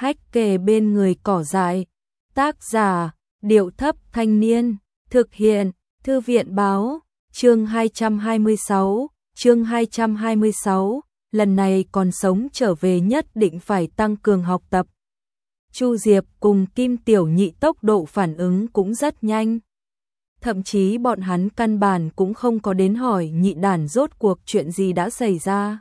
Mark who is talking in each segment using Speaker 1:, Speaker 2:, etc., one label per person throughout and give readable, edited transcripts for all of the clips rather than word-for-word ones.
Speaker 1: hách kề bên người cỏ dại. Tác giả, Điệu Thấp Thanh Niên, thực hiện, Thư viện Báo, chương 226, lần này còn sống trở về nhất định phải tăng cường học tập. Chu Diệp cùng Kim Tiểu Nhị tốc độ phản ứng cũng rất nhanh. Thậm chí bọn hắn căn bản cũng không có đến hỏi Nhị Đản rốt cuộc chuyện gì đã xảy ra.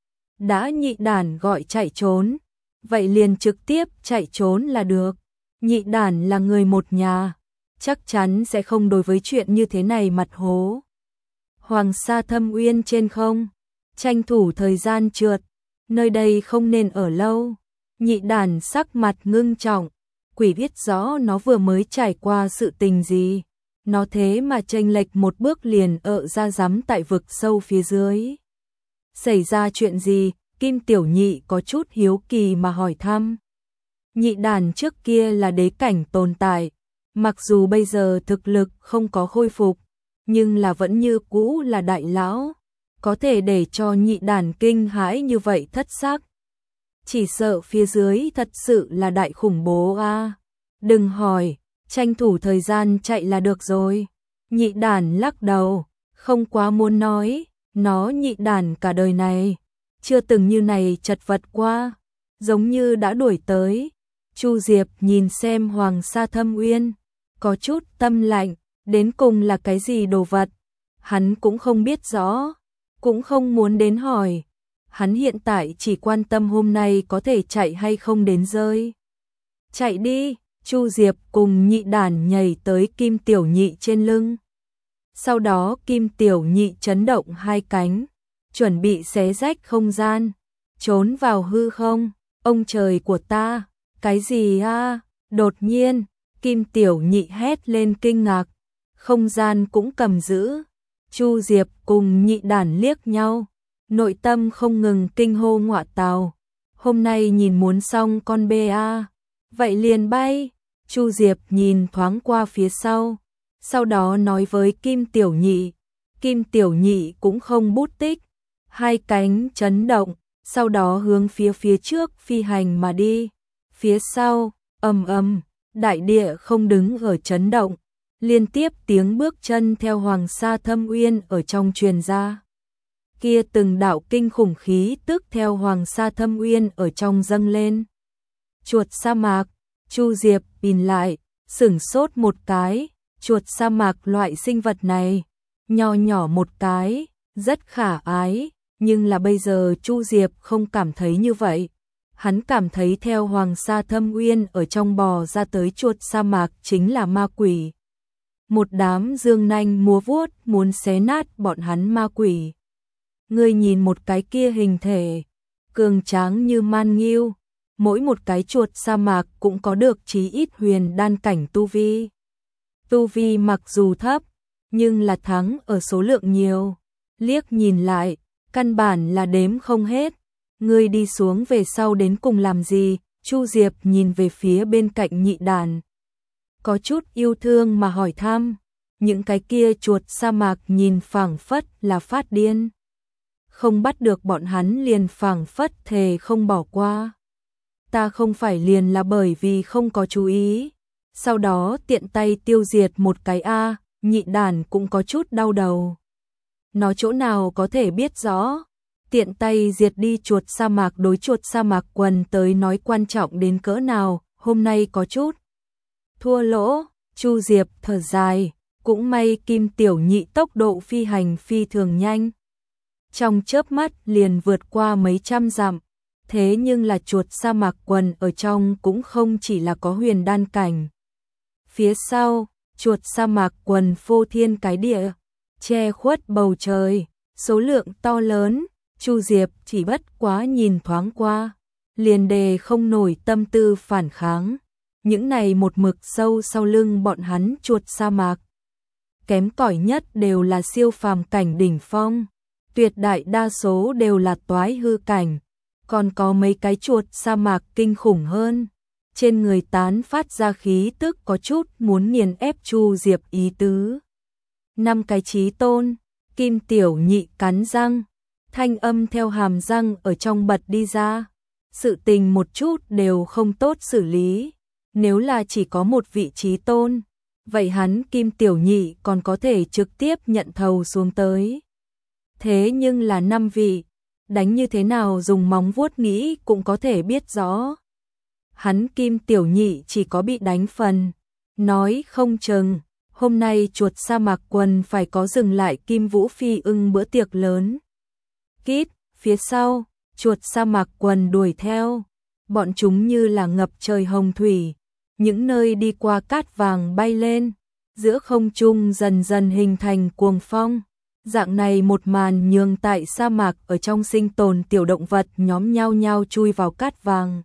Speaker 1: Đã Nhị Đản gọi chạy trốn, vậy liền trực tiếp chạy trốn là được. Nhị Đản là người một nhà, chắc chắn sẽ không đối với chuyện như thế này mặt hố. Hoàng Sa Thâm Uyên trên không, tranh thủ thời gian trượt, nơi đây không nên ở lâu. Nhị Đản sắc mặt ngưng trọng, quỷ biết rõ nó vừa mới trải qua sự tình gì. Nó thế mà chênh lệch một bước liền ra giám tại vực sâu phía dưới. Xảy ra chuyện gì? Kim Tiểu Nhị có chút hiếu kỳ mà hỏi thăm. Nhị Đản trước kia là đế cảnh tồn tại, mặc dù bây giờ thực lực không có khôi phục, nhưng là vẫn như cũ là đại lão, có thể để cho Nhị Đản kinh hãi như vậy thất sắc. Chỉ sợ phía dưới thật sự là đại khủng bố a. Đừng hỏi, tranh thủ thời gian chạy là được rồi. Nhị Đản lắc đầu, không quá muốn nói, nó Nhị Đản cả đời này chưa từng như này chật vật qua, giống như đã đuổi tới. Chu Diệp nhìn xem Hoàng Sa Thâm Uyên, có chút tâm lạnh, đến cùng là cái gì đồ vật, hắn cũng không biết rõ, cũng không muốn đến hỏi. Hắn hiện tại chỉ quan tâm hôm nay có thể chạy hay không đến rơi. Chạy đi, Chu Diệp cùng Nhị Đản nhảy tới Kim Tiểu Nhị trên lưng. Sau đó Kim Tiểu Nhị chấn động hai cánh, chuẩn bị xé rách không gian, trốn vào hư không. Ông trời của ta, cái gì a? Đột nhiên, Kim Tiểu Nhị hét lên kinh ngạc, không gian cũng cầm giữ. Chu Diệp cùng Nhị Đản liếc nhau, nội tâm không ngừng kinh hô ngọa tào. Hôm nay nhìn muốn xong con bê a, vậy liền bay. Chu Diệp nhìn thoáng qua phía sau đó nói với Kim Tiểu Nhị. Kim Tiểu Nhị cũng không bút tích, hai cánh chấn động, sau đó hướng phía trước phi hành mà đi. Phía sau, ầm ầm, đại địa không đứng ở chấn động, liên tiếp tiếng bước chân theo Hoàng Sa Thâm Uyên ở trong truyền ra. Kia từng đạo kinh khủng khí tức theo Hoàng Sa Thâm Uyên ở trong dâng lên. Chuột sa mạc, Chu Diệp nhìn lại, sửng sốt một cái, chuột sa mạc loại sinh vật này, nho nhỏ một cái, rất khả ái, nhưng là bây giờ Chu Diệp không cảm thấy như vậy. Hắn cảm thấy theo Hoàng Sa Thâm Uyên ở trong bò ra tới chuột sa mạc chính là ma quỷ. Một đám dương nanh múa vuốt muốn xé nát bọn hắn ma quỷ. Ngươi nhìn một cái kia hình thể, cường tráng như man nghiêu, mỗi một cái chuột sa mạc cũng có được chí ít huyền đan cảnh tu vi. Tu vi mặc dù thấp, nhưng là thắng ở số lượng nhiều. Liếc nhìn lại, căn bản là đếm không hết. Ngươi đi xuống về sau đến cùng làm gì? Chu Diệp nhìn về phía bên cạnh Nhị Đản, có chút yêu thương mà hỏi thăm. Những cái kia chuột sa mạc nhìn phảng phất là phát điên, không bắt được bọn hắn liền phảng phất thề không bỏ qua. Ta không phải liền là bởi vì không có chú ý, sau đó tiện tay tiêu diệt một cái a. Nhị Đản cũng có chút đau đầu. Nó chỗ nào có thể biết rõ, tiện tay diệt đi chuột sa mạc đối chuột sa mạc quần tới nói quan trọng đến cỡ nào. Hôm nay có chút thua lỗ. Chu Diệp thở dài, cũng may Kim Tiểu Nhị tốc độ phi hành phi thường nhanh, trong chớp mắt liền vượt qua mấy trăm dặm. Thế nhưng là chuột sa mạc quần ở trong cũng không chỉ là có huyền đan cảnh. Phía sau, chuột sa mạc quần phô thiên cái địa, che khuất bầu trời, số lượng to lớn. Chu Diệp chỉ bất quá nhìn thoáng qua, liền đề không nổi tâm tư phản kháng. Những này một mực sâu sau lưng bọn hắn chuột sa mạc, kém cỏi nhất đều là siêu phàm cảnh đỉnh phong, tuyệt đại đa số đều là toái hư cảnh, còn có mấy cái chuột sa mạc kinh khủng hơn. Trên người tán phát ra khí tức có chút muốn nghiền ép Chu Diệp ý tứ. 5 cái chí tôn. Kim Tiểu Nhị cắn răng, thanh âm theo hàm răng ở trong bật đi ra. sự tình một chút đều không tốt xử lý. Nếu là chỉ có một vị trí tôn, vậy hắn Kim Tiểu Nhị còn có thể trực tiếp nhận thầu xuống tới. Thế nhưng là 5 vị, đánh như thế nào dùng móng vuốt nghĩ cũng có thể biết rõ. Hắn Kim Tiểu Nhị chỉ có bị đánh phần, nói không chừng, hôm nay chuột sa mạc quần phải có dừng lại Kim Vũ Phi ưng bữa tiệc lớn. Kít, phía sau, chuột sa mạc quần đuổi theo, bọn chúng như là ngập trời hồng thủy, những nơi đi qua cát vàng bay lên, giữa không trung dần dần hình thành cuồng phong. Dạng này một màn nhường tại sa mạc ở trong sinh tồn tiểu động vật nhóm nhau nhau chui vào cát vàng.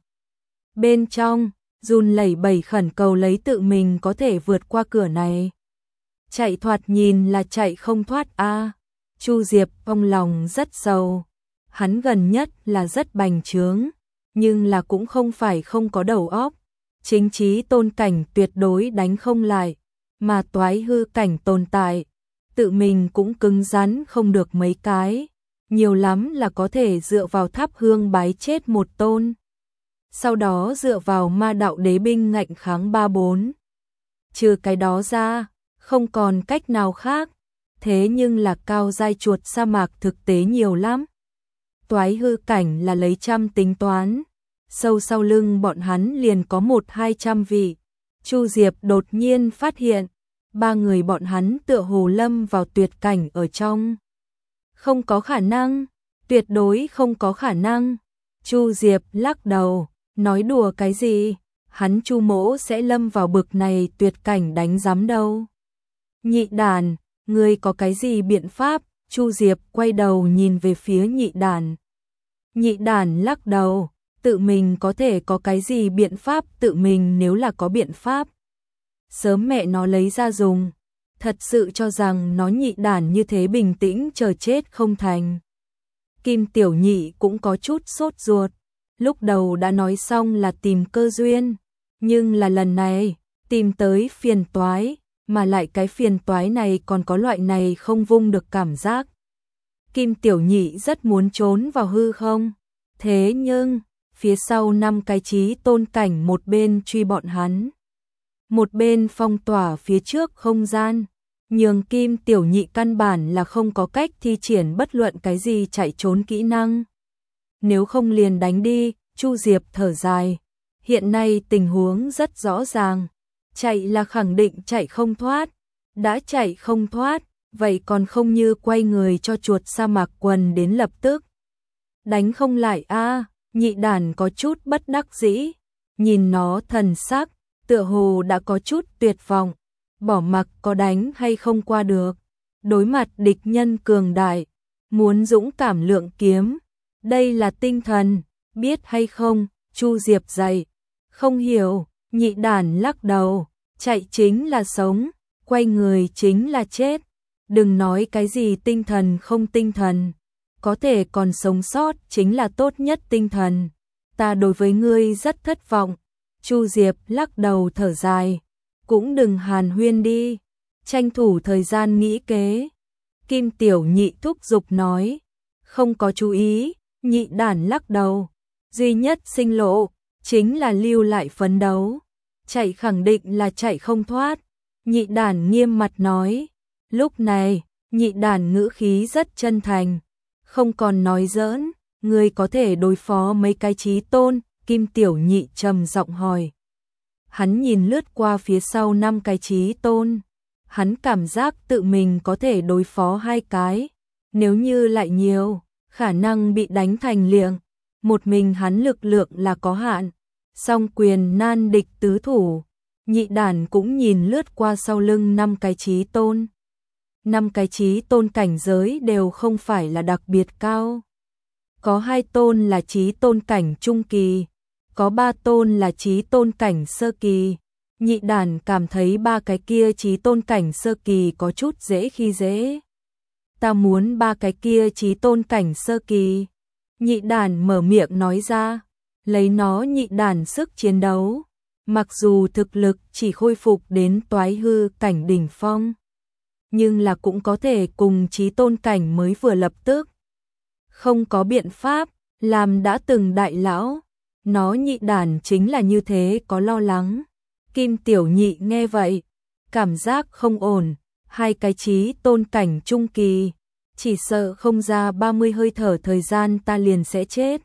Speaker 1: Bên trong, run lẩy bẩy khẩn cầu lấy tự mình có thể vượt qua cửa này. Chạy thoạt nhìn là chạy không thoát a. Chu Diệp trong lòng rất sầu. Hắn gần nhất là rất bành trướng, nhưng là cũng không phải không có đầu óc. Chính chí tôn cảnh tuyệt đối đánh không lại, mà toái hư cảnh tồn tại, tự mình cũng cứng rắn không được mấy cái, nhiều lắm là có thể dựa vào thắp hương bái chết một tôn. Sau đó dựa vào ma đạo đế binh ngạnh kháng 3-4. Trừ cái đó ra, không còn cách nào khác, thế nhưng là cao giai chuột sa mạc thực tế nhiều lắm. Toái hư cảnh là lấy trăm tính toán, sâu sau lưng bọn hắn liền có 100-200 vị. Chu Diệp đột nhiên phát hiện, 3 người bọn hắn tựa hồ lâm vào tuyệt cảnh ở trong. Không có khả năng, tuyệt đối không có khả năng. Chu Diệp lắc đầu, nói đùa cái gì, hắn Chu Mỗ sẽ lâm vào bực này tuyệt cảnh đánh giám đâu. Nhị đàn, ngươi có cái gì biện pháp? Chu Diệp quay đầu nhìn về phía nhị đàn. Nhị đàn lắc đầu, tự mình có thể có cái gì biện pháp, tự mình nếu là có biện pháp. Sớm mẹ nó lấy ra dùng, thật sự cho rằng nó nhị đàn như thế bình tĩnh chờ chết không thành. Kim Tiểu Nhị cũng có chút sốt ruột, lúc đầu đã nói xong là tìm cơ duyên, nhưng là lần này, tìm tới phiền toái, mà lại cái phiền toái này còn có loại này không vung được cảm giác. Kim Tiểu Nhị rất muốn trốn vào hư không, thế nhưng, phía sau 5 cái chí tôn cảnh một bên truy bọn hắn, một bên phong tỏa phía trước không gian, nhường Kim Tiểu Nhị căn bản là không có cách thi triển bất luận cái gì chạy trốn kỹ năng. Nếu không liền đánh đi, Chu Diệp thở dài. Hiện nay tình huống rất rõ ràng, chạy là khẳng định chạy không thoát, đã chạy không thoát, vậy còn không như quay người cho chuột sa mạc quần đến lập tức. Đánh không lại a. Nhị đàn có chút bất đắc dĩ, nhìn nó thần sắc, tựa hồ đã có chút tuyệt vọng, bỏ mặc có đánh hay không qua được. Đối mặt địch nhân cường đại, muốn dũng cảm lượng kiếm, đây là tinh thần, biết hay không? Chu Diệp dạy, không hiểu, nhị đàn lắc đầu, chạy chính là sống, quay người chính là chết, đừng nói cái gì tinh thần không tinh thần, có thể còn sống sót chính là tốt nhất tinh thần, ta đối với ngươi rất thất vọng. Chu Diệp lắc đầu thở dài, cũng đừng hàn huyên đi, tranh thủ thời gian nghĩ kế. Kim Tiểu Nhị thúc giục nói, không có chú ý, nhị đàn lắc đầu, duy nhất sinh lộ, chính là lưu lại phấn đấu, chạy khẳng định là chạy không thoát. Nhị đàn nghiêm mặt nói, lúc này, nhị đàn ngữ khí rất chân thành, không còn nói giỡn, ngươi có thể đối phó mấy cái chí tôn? Kim Tiểu Nhị trầm giọng hỏi. Hắn nhìn lướt qua phía sau 5 cái chí tôn, hắn cảm giác tự mình có thể đối phó 2 cái, nếu như lại nhiều, khả năng bị đánh thành liệng. Một mình hắn lực lượng là có hạn, song quyền nan địch tứ thủ. Nhị đàn cũng nhìn lướt qua sau lưng 5 cái chí tôn. 5 cái chí tôn cảnh giới đều không phải là đặc biệt cao. Có 2 tôn là chí tôn cảnh trung kỳ, có 3 tôn là chí tôn cảnh sơ kỳ. Nhị đàn cảm thấy 3 cái kia chí tôn cảnh sơ kỳ có chút dễ khi dễ. Ta muốn 3 cái kia chí tôn cảnh sơ kỳ. Nhị đàn mở miệng nói ra, lấy nó nhị đàn sức chiến đấu, mặc dù thực lực chỉ khôi phục đến toái hư cảnh đỉnh phong, nhưng là cũng có thể cùng chí tôn cảnh mới vừa lập tức. Không có biện pháp, làm đã từng đại lão, Nó nhị đản chính là như thế, có lo lắng. Kim Tiểu Nhị nghe vậy, cảm giác không ổn, hai cái chí tôn cảnh trung kỳ, chỉ sợ không ra 30 hơi thở thời gian ta liền sẽ chết.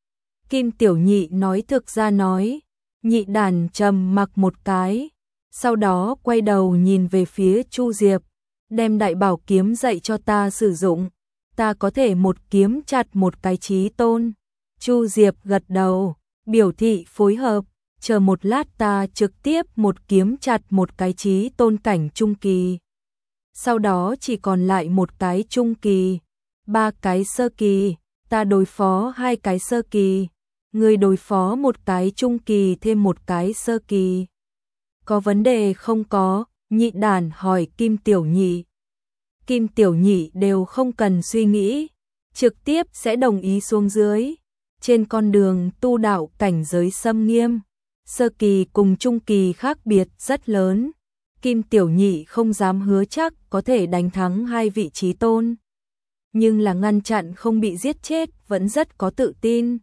Speaker 1: Kim Tiểu Nhị nói thực ra nói, nhị đản trầm mặc một cái, sau đó quay đầu nhìn về phía Chu Diệp, đem đại bảo kiếm dạy cho ta sử dụng, ta có thể một kiếm chặt một cái chí tôn. Chu Diệp gật đầu, biểu thị phối hợp, chờ một lát ta trực tiếp một kiếm chặt một cái chí tôn cảnh trung kỳ. Sau đó chỉ còn lại một cái trung kỳ, ba cái sơ kỳ, ta đối phó hai cái sơ kỳ, người đối phó một cái trung kỳ thêm một cái sơ kỳ. Có vấn đề không có? Nhị đản hỏi Kim Tiểu Nhị. Kim Tiểu Nhị đều không cần suy nghĩ, trực tiếp sẽ đồng ý xuống dưới. Trên con đường tu đạo cảnh giới xâm nghiêm, sơ kỳ cùng trung kỳ khác biệt rất lớn. Kim Tiểu Nhị không dám hứa chắc có thể đánh thắng hai vị chí tôn, nhưng là ngăn chặn không bị giết chết vẫn rất có tự tin.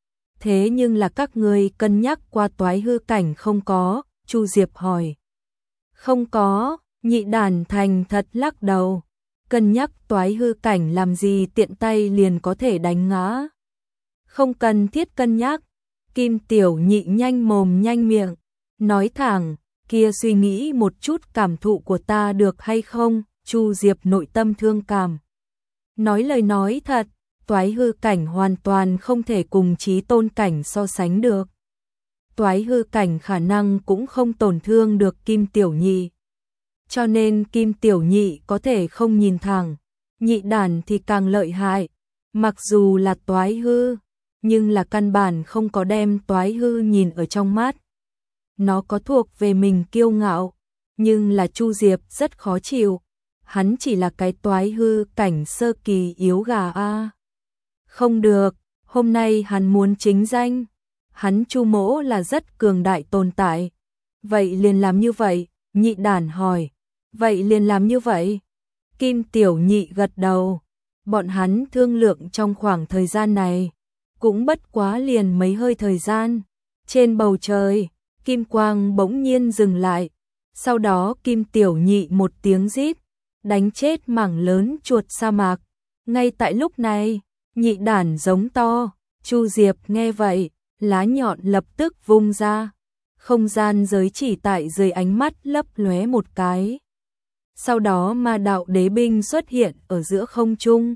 Speaker 1: Thế nhưng là các ngươi cân nhắc qua toái hư cảnh không có? Chu Diệp hỏi. Không có, nhị đản thành thật lắc đầu. Cân nhắc toái hư cảnh làm gì, tiện tay liền có thể đánh ngã. Không cần thiết cân nhắc. Kim Tiểu Nhị nhanh mồm nhanh miệng, nói thẳng, kia suy nghĩ một chút cảm thụ của ta được hay không? Chu Diệp nội tâm thương cảm. Nói lời nói thật, toái hư cảnh hoàn toàn không thể cùng chí tôn cảnh so sánh được. Toái hư cảnh khả năng cũng không tổn thương được Kim Tiểu Nhị. Cho nên Kim Tiểu Nhị có thể không nhìn thẳng, nhị đản thì càng lợi hại. Mặc dù là toái hư, nhưng là căn bản không có đem toái hư nhìn ở trong mắt. Nó có thuộc về mình kiêu ngạo, nhưng là Chu Diệp rất khó chịu. Hắn chỉ là cái toái hư cảnh sơ kỳ yếu gà a. Không được, hôm nay hắn muốn chính danh. Hắn Chu Mỗ là rất cường đại tồn tại. Vậy liền làm như vậy, nhị đản hỏi. Vậy liền làm như vậy. Kim Tiểu Nhị gật đầu. Bọn hắn thương lượng trong khoảng thời gian này, cũng bất quá liền mấy hơi thời gian. Trên bầu trời, kim quang bỗng nhiên dừng lại. Sau đó Kim Tiểu Nhị một tiếng rít, đánh chết mảng lớn chuột sa mạc. Ngay tại lúc này, nhị đản giống to. Chu Diệp nghe vậy, lá nhọn lập tức vung ra. Không gian giới chỉ tại dưới ánh mắt lấp lóe một cái. Sau đó ma đạo đế binh xuất hiện ở giữa không trung.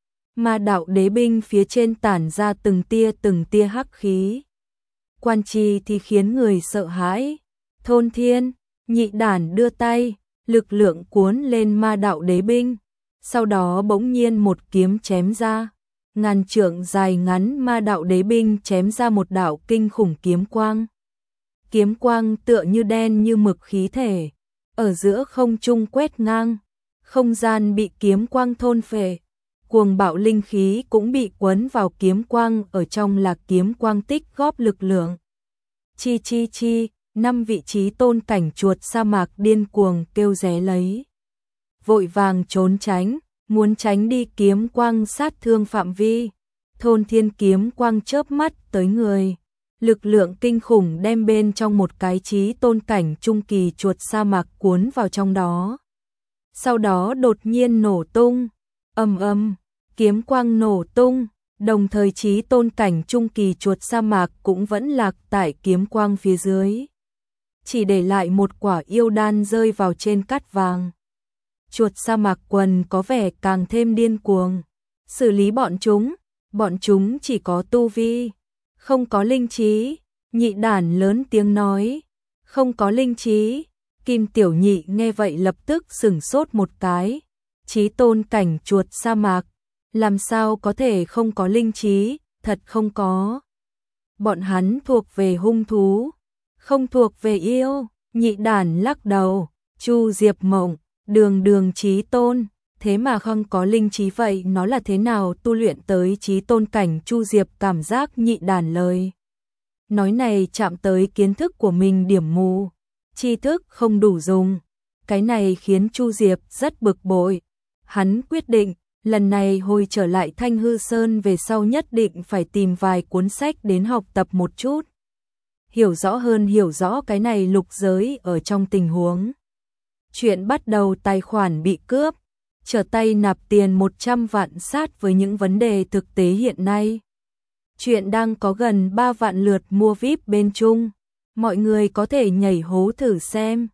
Speaker 1: Ma đạo đế binh phía trên tản ra từng tia hắc khí. Quan trì thì khiến người sợ hãi. Thôn Thiên, nhị đản đưa tay, lực lượng cuốn lên ma đạo đế binh. Sau đó bỗng nhiên một kiếm chém ra. Ngàn trượng dài ngắn ma đạo đế binh chém ra một đạo kinh khủng kiếm quang. Kiếm quang tựa như đen như mực khí thể, ở giữa không trung quét ngang, không gian bị kiếm quang thôn phệ, cuồng bạo linh khí cũng bị quấn vào kiếm quang, ở trong là kiếm quang tích góp lực lượng. Chi chi chi, 5 vị trí tôn cảnh chuột sa mạc điên cuồng kêu ré lấy. Vội vàng trốn tránh, muốn tránh đi kiếm quang sát thương phạm vi. Thôn Thiên kiếm quang chớp mắt tới người. Lực lượng kinh khủng đem bên trong một cái chí tôn cảnh trung kỳ chuột sa mạc cuốn vào trong đó. Sau đó đột nhiên nổ tung, ầm ầm, kiếm quang nổ tung, đồng thời chí tôn cảnh trung kỳ chuột sa mạc cũng vẫn lạc tại kiếm quang phía dưới. Chỉ để lại một quả yêu đan rơi vào trên cát vàng. Chuột sa mạc quần có vẻ càng thêm điên cuồng. Xử lý bọn chúng chỉ có tu vi, không có linh trí. Nhị đản lớn tiếng nói, không có linh trí. Kim Tiểu Nhị nghe vậy lập tức sửng sốt một cái. Chí tôn cảnh chuột sa mạc, làm sao có thể không có linh trí, thật không có. Bọn hắn thuộc về hung thú, không thuộc về yêu. Nhị đản lắc đầu. Chu Diệp mộng, đường chí tôn, thế mà không có linh trí, vậy nó là thế nào tu luyện tới chí tôn cảnh? Chu Diệp cảm giác nhị đản lời nói này chạm tới kiến thức của mình điểm mù, tri thức không đủ dùng. Cái này khiến Chu Diệp rất bực bội. Hắn quyết định, Lần này hồi trở lại Thanh Hư Sơn về sau nhất định phải tìm vài cuốn sách đến học tập một chút. Hiểu rõ cái này lục giới ở trong tình huống. Chuyện bắt đầu tài khoản bị cướp, trở tay nạp tiền 100 vạn sát với những vấn đề thực tế hiện nay. Chuyện đang có gần 3 vạn lượt mua VIP bên Trung. Mọi người có thể nhảy hố thử xem.